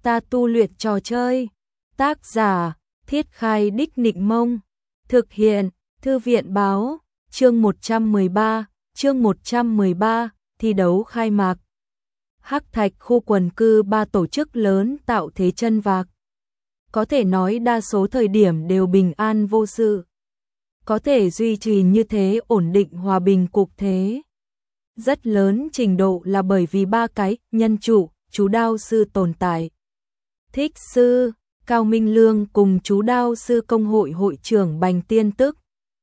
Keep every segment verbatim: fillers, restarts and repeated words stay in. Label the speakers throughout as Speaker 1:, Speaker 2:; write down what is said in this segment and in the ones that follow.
Speaker 1: Ta tu luyện trò chơi. Tác giả: Thiết Khai Đích Nịnh Mông. Thực hiện: Thư viện báo. Chương một trăm mười ba, chương một trăm mười ba, thi đấu khai mạc. Hắc Thạch khu quần cư ba tổ chức lớn tạo thế chân vạc. Có thể nói đa số thời điểm đều bình an vô sự. Có thể duy trì như thế ổn định hòa bình cục thế. Rất lớn trình độ là bởi vì ba cái nhân chủ, chú đao sư tồn tại. Thích sư, Cao Minh Lương cùng chú đao sư công hội hội trưởng Bành Tiên Tức.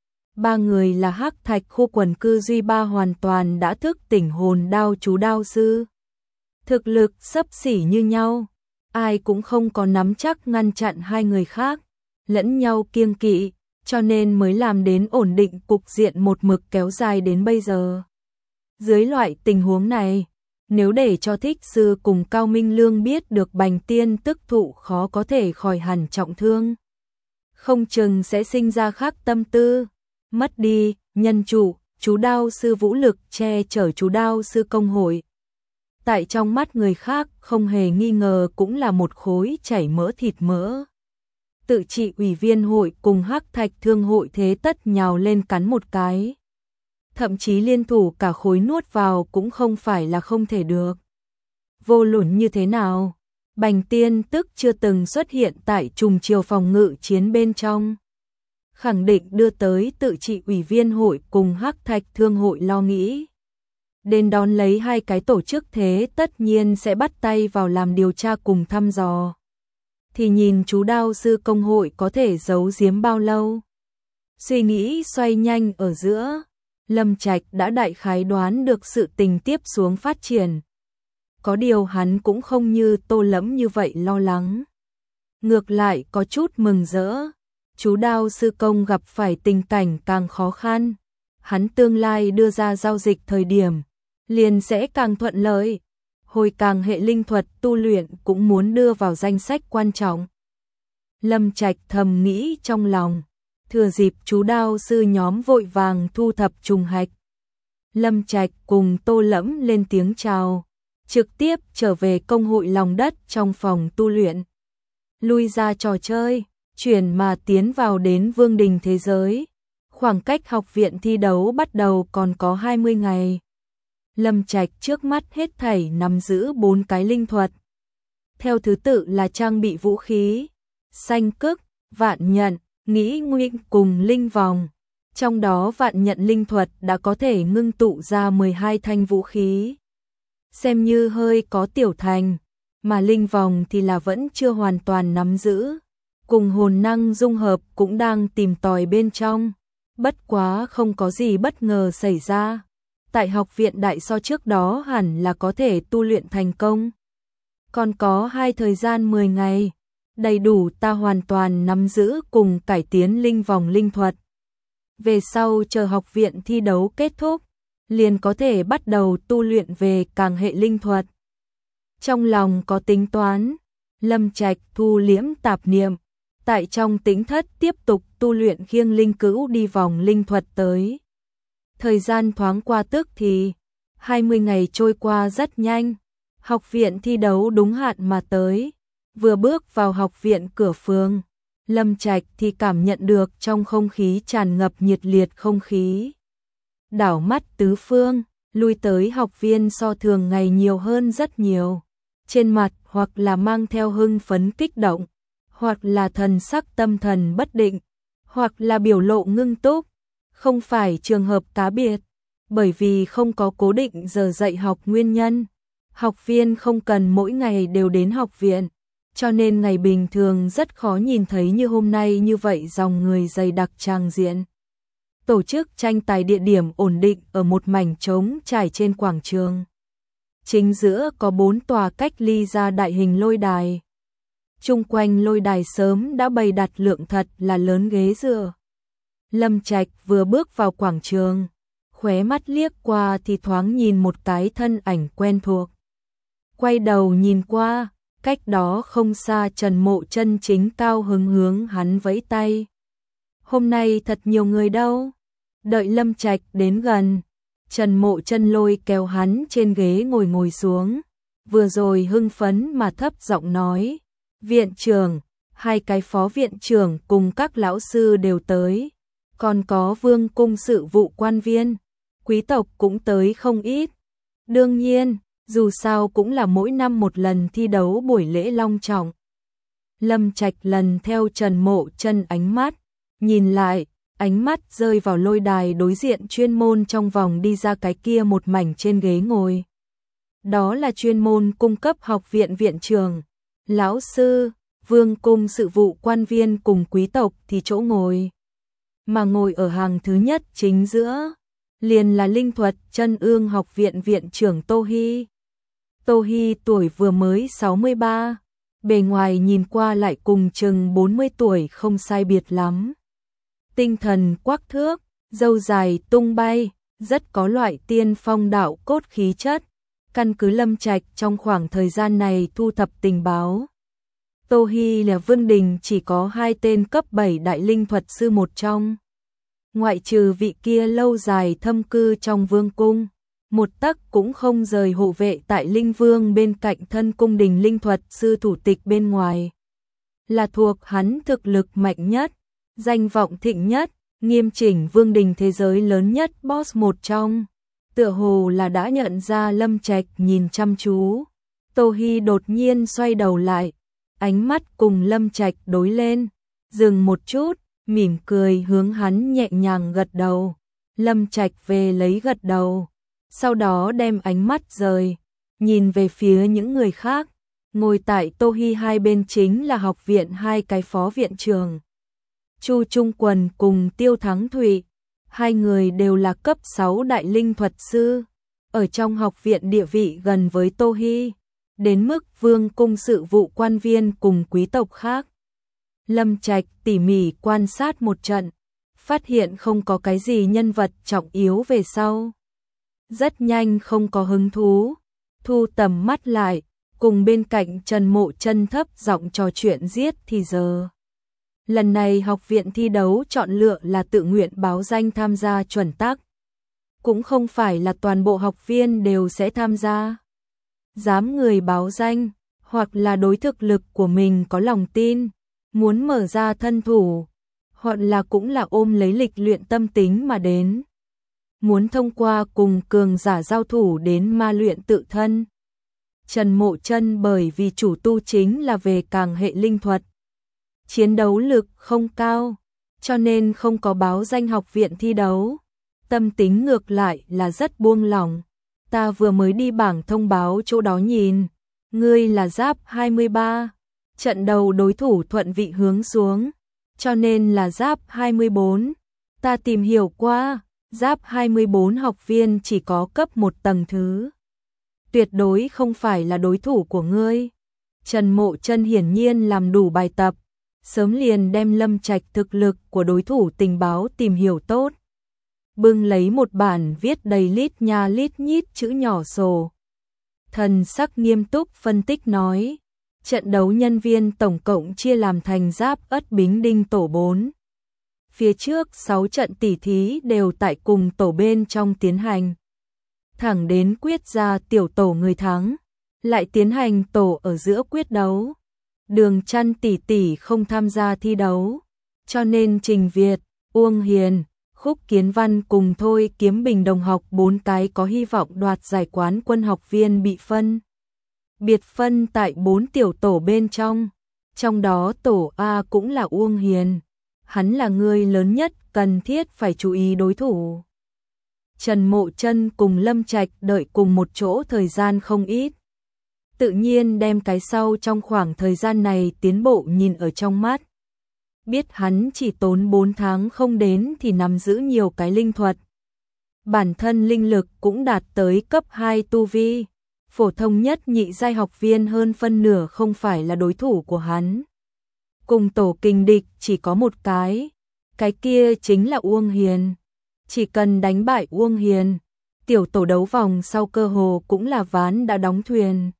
Speaker 1: Ba người là Hắc Thạch khu quần cư duy ba hoàn toàn đã thức tỉnh hồn đao chú đao sư. Thực lực xấp xỉ như nhau, ai cũng không có nắm chắc ngăn chặn hai người khác, lẫn nhau kiêng kỵ, cho nên mới làm đến ổn định cục diện một mực kéo dài đến bây giờ. Dưới loại tình huống này, nếu để cho Thích sư cùng Cao Minh Lương biết được Bành Tiên Tức thụ khó có thể khỏi hẳn trọng thương, không chừng sẽ sinh ra khác tâm tư, mất đi nhân chủ, chú đao sư vũ lực che chở chú đao sư công hội. Tại trong mắt người khác không hề nghi ngờ cũng là một khối chảy mỡ thịt mỡ. Tự trị ủy viên hội cùng Hắc Thạch thương hội thế tất nhào lên cắn một cái. Thậm chí liên thủ cả khối nuốt vào cũng không phải là không thể được. Vô luận như thế nào, Bành Tiên Tức chưa từng xuất hiện tại trùng chiều phòng ngự chiến bên trong. Khẳng định đưa tới tự trị ủy viên hội cùng Hắc Thạch thương hội lo nghĩ. Đến đón lấy hai cái tổ chức thế tất nhiên sẽ bắt tay vào làm điều tra cùng thăm dò. Thì nhìn chú đao sư công hội có thể giấu giếm bao lâu. Suy nghĩ xoay nhanh ở giữa, Lâm Trạch đã đại khái đoán được sự tình tiếp xuống phát triển. Có điều hắn cũng không như Tô Lẫm như vậy lo lắng. Ngược lại có chút mừng rỡ. Chú đao sư công gặp phải tình cảnh càng khó khăn. Hắn tương lai đưa ra giao dịch thời điểm, liền sẽ càng thuận lợi. Hồi càng hệ linh thuật tu luyện cũng muốn đưa vào danh sách quan trọng. Lâm Trạch thầm nghĩ trong lòng, thừa dịp chú đao sư nhóm vội vàng thu thập trùng hạch. Lâm Trạch cùng Tô Lẫm lên tiếng chào, trực tiếp trở về công hội lòng đất trong phòng tu luyện. Lui ra trò chơi, chuyển mà tiến vào đến vương đình thế giới. Khoảng cách học viện thi đấu bắt đầu còn có hai mươi ngày. Lâm Trạch trước mắt hết thảy nắm giữ bốn cái linh thuật. Theo thứ tự là trang bị vũ khí, xanh cức, vạn nhận, nghĩ nguyện cùng linh vòng. Trong đó vạn nhận linh thuật đã có thể ngưng tụ ra mười hai thanh vũ khí. Xem như hơi có tiểu thành, mà linh vòng thì là vẫn chưa hoàn toàn nắm giữ. Cùng hồn năng dung hợp cũng đang tìm tòi bên trong. Bất quá không có gì bất ngờ xảy ra. Tại học viện đại so trước đó hẳn là có thể tu luyện thành công. Còn có hai thời gian mười ngày, đầy đủ ta hoàn toàn nắm giữ cùng cải tiến linh vòng linh thuật. Về sau chờ học viện thi đấu kết thúc, liền có thể bắt đầu tu luyện về càng hệ linh thuật. Trong lòng có tính toán, Lâm Trạch thu liễm tạp niệm, tại trong tính thất tiếp tục tu luyện khiêng linh cữu đi vòng linh thuật tới. Thời gian thoáng qua tức thì, hai mươi ngày trôi qua rất nhanh, học viện thi đấu đúng hạn mà tới. Vừa bước vào học viện cửa phương, Lâm Trạch thì cảm nhận được trong không khí tràn ngập nhiệt liệt không khí. Đảo mắt tứ phương, lui tới học viên so thường ngày nhiều hơn rất nhiều. Trên mặt hoặc là mang theo hưng phấn kích động, hoặc là thần sắc tâm thần bất định, hoặc là biểu lộ ngưng túc. Không phải trường hợp cá biệt, bởi vì không có cố định giờ dạy học nguyên nhân. Học viên không cần mỗi ngày đều đến học viện, cho nên ngày bình thường rất khó nhìn thấy như hôm nay như vậy dòng người dày đặc tràng diện. Tổ chức tranh tài địa điểm ổn định ở một mảnh trống trải trên quảng trường. Chính giữa có bốn tòa cách ly ra đại hình lôi đài. Chung quanh lôi đài sớm đã bày đặt lượng thật là lớn ghế dựa. Lâm Trạch vừa bước vào quảng trường, khóe mắt liếc qua thì thoáng nhìn một cái thân ảnh quen thuộc. Quay đầu nhìn qua, cách đó không xa Trần Mộ Chân chính cao hứng hướng hắn vẫy tay. Hôm nay thật nhiều người đâu. Đợi Lâm Trạch đến gần, Trần Mộ Chân lôi kéo hắn trên ghế ngồi ngồi xuống, vừa rồi hưng phấn mà thấp giọng nói, viện trưởng, hai cái phó viện trưởng cùng các lão sư đều tới, còn có vương cung sự vụ quan viên, quý tộc cũng tới không ít. Đương nhiên, dù sao cũng là mỗi năm một lần thi đấu buổi lễ long trọng. Lâm Trạch lần theo Trần Mộ Chân ánh mắt, nhìn lại, ánh mắt rơi vào lôi đài đối diện chuyên môn trong vòng đi ra cái kia một mảnh trên ghế ngồi. Đó là chuyên môn cung cấp học viện viện trường, lão sư, vương cung sự vụ quan viên cùng quý tộc thì chỗ ngồi. Mà ngồi ở hàng thứ nhất chính giữa, liền là linh thuật chân ương học viện viện trưởng Tô Hy. Tô Hy tuổi vừa mới sáu mươi ba, bề ngoài nhìn qua lại cùng chừng bốn mươi tuổi không sai biệt lắm. Tinh thần quắc thước, râu dài tung bay, rất có loại tiên phong đạo cốt khí chất. Căn cứ Lâm Trạch trong khoảng thời gian này thu thập tình báo, Tô Hy là Vương Đình chỉ có hai tên cấp bảy đại linh thuật sư một trong. Ngoại trừ vị kia lâu dài thâm cư trong vương cung, một tấc cũng không rời hộ vệ tại Linh Vương bên cạnh thân cung đình linh thuật sư thủ tịch bên ngoài. Là thuộc hắn thực lực mạnh nhất, danh vọng thịnh nhất, nghiêm chỉnh vương đình thế giới lớn nhất boss một trong. Tựa hồ là đã nhận ra Lâm Trạch nhìn chăm chú. Tô Hy đột nhiên xoay đầu lại, ánh mắt cùng Lâm Trạch đối lên, dừng một chút, mỉm cười hướng hắn nhẹ nhàng gật đầu. Lâm Trạch về lấy gật đầu, sau đó đem ánh mắt rời, nhìn về phía những người khác. Ngồi tại Tô Hy hai bên chính là học viện hai cái phó viện trưởng, Chu Trung Quần cùng Tiêu Thắng Thụy. Hai người đều là cấp sáu đại linh thuật sư, ở trong học viện địa vị gần với Tô Hy, đến mức vương cung sự vụ quan viên cùng quý tộc khác. Lâm Trạch tỉ mỉ quan sát một trận, phát hiện không có cái gì nhân vật trọng yếu về sau. Rất nhanh không có hứng thú, thu tầm mắt lại, cùng bên cạnh Trần Mộ Chân thấp giọng trò chuyện giết thì giờ. Lần này học viện thi đấu chọn lựa là tự nguyện báo danh tham gia chuẩn tắc. Cũng không phải là toàn bộ học viên đều sẽ tham gia. Dám người báo danh, hoặc là đối thực lực của mình có lòng tin, muốn mở ra thân thủ, hoặc là cũng là ôm lấy lịch luyện tâm tính mà đến. Muốn thông qua cùng cường giả giao thủ đến ma luyện tự thân. Trần Mộ Chân bởi vì chủ tu chính là về càng hệ linh thuật, chiến đấu lực không cao, cho nên không có báo danh học viện thi đấu. Tâm tính ngược lại là rất buông lỏng. Ta vừa mới đi bảng thông báo chỗ đó nhìn, ngươi là giáp hai mươi ba, trận đầu đối thủ thuận vị hướng xuống, cho nên là giáp hai mươi bốn. Ta tìm hiểu qua, giáp hai mươi bốn học viên chỉ có cấp một tầng thứ. Tuyệt đối không phải là đối thủ của ngươi. Trần Mộ Chân hiển nhiên làm đủ bài tập, sớm liền đem Lâm Trạch thực lực của đối thủ tình báo tìm hiểu tốt. Bưng lấy một bản viết đầy lít nha lít nhít chữ nhỏ sổ. Thần sắc nghiêm túc phân tích nói, trận đấu nhân viên tổng cộng chia làm thành giáp Ất Bính Đinh tổ bốn. Phía trước sáu trận tỉ thí đều tại cùng tổ bên trong tiến hành. Thẳng đến quyết ra tiểu tổ người thắng, lại tiến hành tổ ở giữa quyết đấu. Đường Trăn tỷ tỷ không tham gia thi đấu, cho nên Trình Việt, Uông Hiền, Khúc Kiến Văn cùng Thôi Kiếm Bình đồng học bốn cái có hy vọng đoạt giải quán quân học viên bị phân. Biệt phân tại bốn tiểu tổ bên trong, trong đó tổ A cũng là Uông Hiền. Hắn là người lớn nhất cần thiết phải chú ý đối thủ. Trần Mộ Chân cùng Lâm Trạch đợi cùng một chỗ thời gian không ít. Tự nhiên đem cái sau trong khoảng thời gian này tiến bộ nhìn ở trong mắt. Biết hắn chỉ tốn bốn tháng không đến thì nắm giữ nhiều cái linh thuật. Bản thân linh lực cũng đạt tới cấp hai tu vi. Phổ thông nhất nhị giai học viên hơn phân nửa không phải là đối thủ của hắn. Cùng tổ kình địch chỉ có một cái. Cái kia chính là Uông Hiền. Chỉ cần đánh bại Uông Hiền, tiểu tổ đấu vòng sau cơ hồ cũng là ván đã đóng thuyền.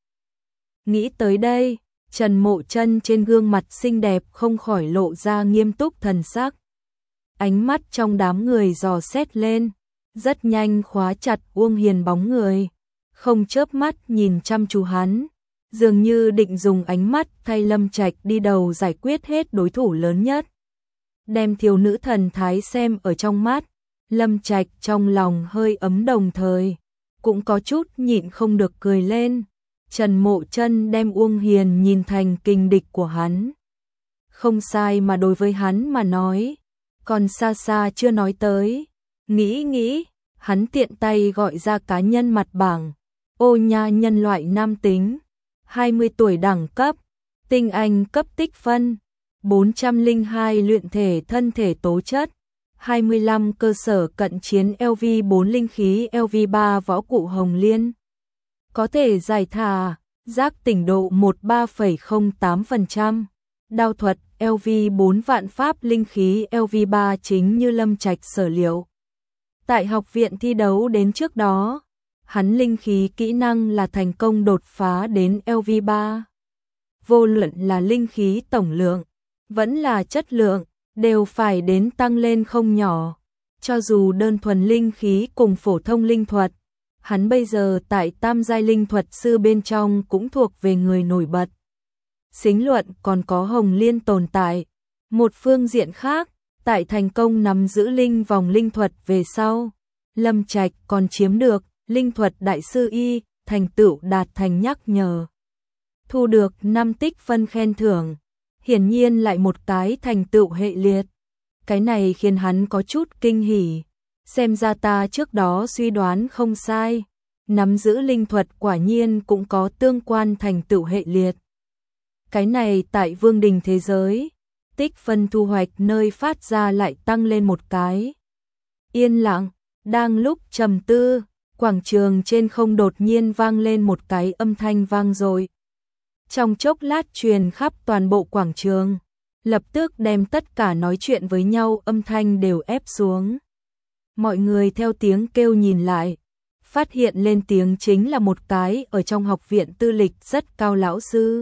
Speaker 1: Nghĩ tới đây, Trần Mộ Chân trên gương mặt xinh đẹp không khỏi lộ ra nghiêm túc thần sắc. Ánh mắt trong đám người dò xét lên, rất nhanh khóa chặt Uông Hiền bóng người. không chớp mắt nhìn chăm chú hắn, dường như định dùng ánh mắt thay Lâm Trạch đi đầu giải quyết hết đối thủ lớn nhất. Đem thiếu nữ thần thái xem ở trong mắt, Lâm Trạch trong lòng hơi ấm đồng thời, cũng có chút nhịn không được cười lên. Trần Mộ Chân đem Uông Hiền nhìn thành kình địch của hắn. Không sai mà đối với hắn mà nói, còn xa xa chưa nói tới. Nghĩ nghĩ, hắn tiện tay gọi ra cá nhân mặt bảng. Ô nha nhân loại nam tính, hai mươi tuổi đẳng cấp, tinh anh cấp tích phân, bốn trăm lẻ hai luyện thể thân thể tố chất, hai mươi lăm cơ sở cận chiến L V bốn linh khí L V ba võ cụ Hồng Liên. Có thể giải thả, giác tỉnh độ mười ba phẩy không tám phần trăm, đao thuật L V bốn vạn pháp linh khí L V ba chính như Lâm Trạch sở liệu. Tại học viện thi đấu đến trước đó, hắn linh khí kỹ năng là thành công đột phá đến L V ba. Vô luận là linh khí tổng lượng, vẫn là chất lượng, đều phải đến tăng lên không nhỏ. Cho dù đơn thuần linh khí cùng phổ thông linh thuật, hắn bây giờ tại tam giai linh thuật sư bên trong cũng thuộc về người nổi bật. Xính luận còn có Hồng Liên tồn tại. Một phương diện khác, tại thành công nắm giữ linh vòng linh thuật về sau, Lâm Trạch còn chiếm được linh thuật đại sư y, thành tựu đạt thành nhắc nhở. Thu được năm tích phân khen thưởng, hiển nhiên lại một cái thành tựu hệ liệt. Cái này khiến hắn có chút kinh hỉ, xem ra ta trước đó suy đoán không sai, nắm giữ linh thuật quả nhiên cũng có tương quan thành tựu hệ liệt. Cái này tại vương đình thế giới, tích phân thu hoạch nơi phát ra lại tăng lên một cái. Yên lặng, đang lúc trầm tư, quảng trường trên không đột nhiên vang lên một cái âm thanh vang dội. Trong chốc lát truyền khắp toàn bộ quảng trường, lập tức đem tất cả nói chuyện với nhau âm thanh đều ép xuống. Mọi người theo tiếng kêu nhìn lại, phát hiện lên tiếng chính là một cái ở trong học viện tư lịch rất cao lão sư.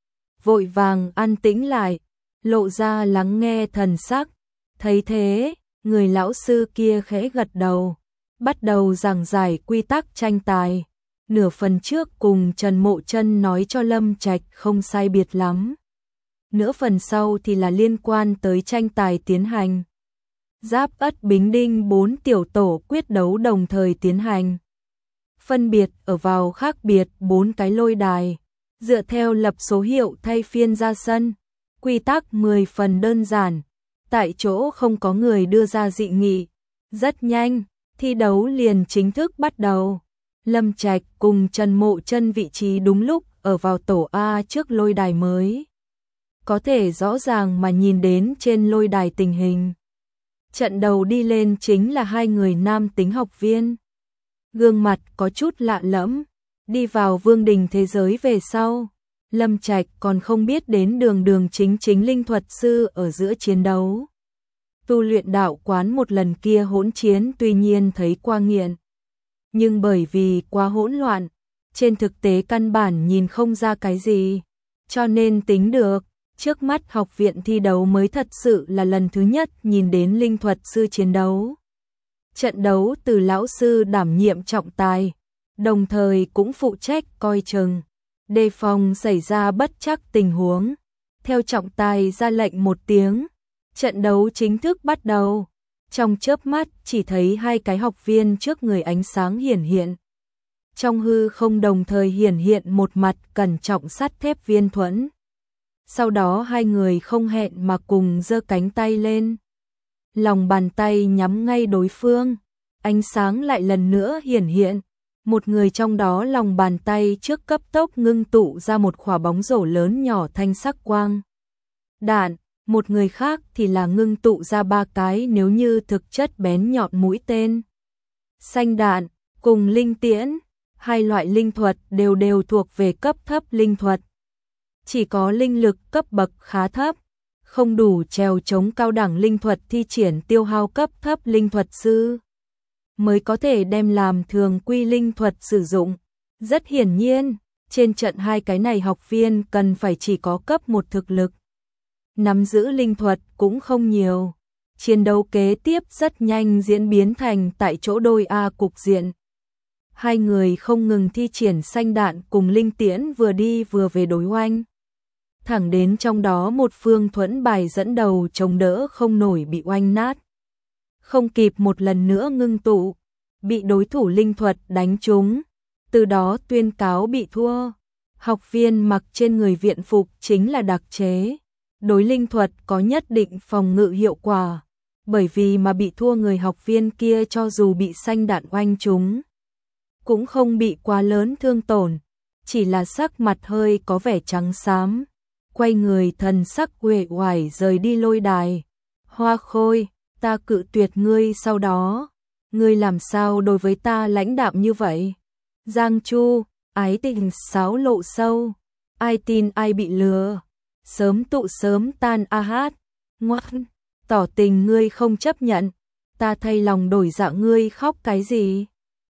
Speaker 1: Vội vàng an tĩnh lại, lộ ra lắng nghe thần sắc. Thấy thế, người lão sư kia khẽ gật đầu, bắt đầu giảng giải quy tắc tranh tài. Nửa phần trước cùng Trần Mộ Chân nói cho Lâm Trạch không sai biệt lắm. Nửa phần sau thì là liên quan tới tranh tài tiến hành. Giáp Ất Bính Đinh bốn tiểu tổ quyết đấu đồng thời tiến hành. Phân biệt ở vào khác biệt bốn cái lôi đài, dựa theo lập số hiệu thay phiên ra sân. Quy tắc mười phần đơn giản, tại chỗ không có người đưa ra dị nghị. Rất nhanh, thi đấu liền chính thức bắt đầu. Lâm Trạch cùng Trần Mộ Chân vị trí đúng lúc ở vào tổ A trước lôi đài mới. Có thể rõ ràng mà nhìn đến trên lôi đài tình hình. Trận đầu đi lên chính là hai người nam tính học viên. Gương mặt có chút lạ lẫm, đi vào vương đình thế giới về sau. Lâm Trạch còn không biết đến đường đường chính chính linh thuật sư ở giữa chiến đấu. Tu luyện đạo quán một lần kia hỗn chiến tuy nhiên thấy qua nghiện. Nhưng bởi vì quá hỗn loạn, trên thực tế căn bản nhìn không ra cái gì. Cho nên tính được, trước mắt học viện thi đấu mới thật sự là lần thứ nhất nhìn đến linh thuật sư chiến đấu. Trận đấu từ lão sư đảm nhiệm trọng tài, đồng thời cũng phụ trách coi chừng, đề phòng xảy ra bất trắc tình huống. Theo trọng tài ra lệnh một tiếng, trận đấu chính thức bắt đầu. Trong chớp mắt chỉ thấy hai cái học viên trước người ánh sáng hiển hiện. Trong hư không đồng thời hiển hiện một mặt cẩn trọng sắt thép viên thuẫn. Sau đó hai người không hẹn mà cùng giơ cánh tay lên. Lòng bàn tay nhắm ngay đối phương, ánh sáng lại lần nữa hiển hiện. Một người trong đó lòng bàn tay trước cấp tốc ngưng tụ ra một quả bóng rổ lớn nhỏ thanh sắc quang đạn. Một người khác thì là ngưng tụ ra ba cái nếu như thực chất bén nhọn mũi tên. Xanh đạn, cùng linh tiễn, hai loại linh thuật đều đều thuộc về cấp thấp linh thuật. Chỉ có linh lực cấp bậc khá thấp, không đủ trèo chống cao đẳng linh thuật thi triển tiêu hao cấp thấp linh thuật sư, mới có thể đem làm thường quy linh thuật sử dụng. Rất hiển nhiên, trên trận hai cái này học viên cần phải chỉ có cấp một thực lực. Nắm giữ linh thuật cũng không nhiều. Chiến đấu kế tiếp rất nhanh diễn biến thành tại chỗ đôi A cục diện. Hai người không ngừng thi triển sanh đạn cùng linh tiễn vừa đi vừa về đối oanh. Thẳng đến trong đó một phương thuẫn bài dẫn đầu chống đỡ không nổi bị oanh nát. Không kịp một lần nữa ngưng tụ, bị đối thủ linh thuật đánh trúng, từ đó tuyên cáo bị thua. Học viên mặc trên người viện phục chính là đặc chế, đối linh thuật có nhất định phòng ngự hiệu quả, bởi vì mà bị thua người học viên kia cho dù bị sanh đạn oanh trúng, cũng không bị quá lớn thương tổn, chỉ là sắc mặt hơi có vẻ trắng xám, quay người thần sắc uể oải rời đi lôi đài. Hoa Khôi, ta cự tuyệt ngươi sau đó, ngươi làm sao đối với ta lãnh đạm như vậy? Giang Chu, ái tình sáo lộ sâu, ai tin ai bị lừa, sớm tụ sớm tan a hát, ngoan, tỏ tình ngươi không chấp nhận, ta thay lòng đổi dạ ngươi khóc cái gì?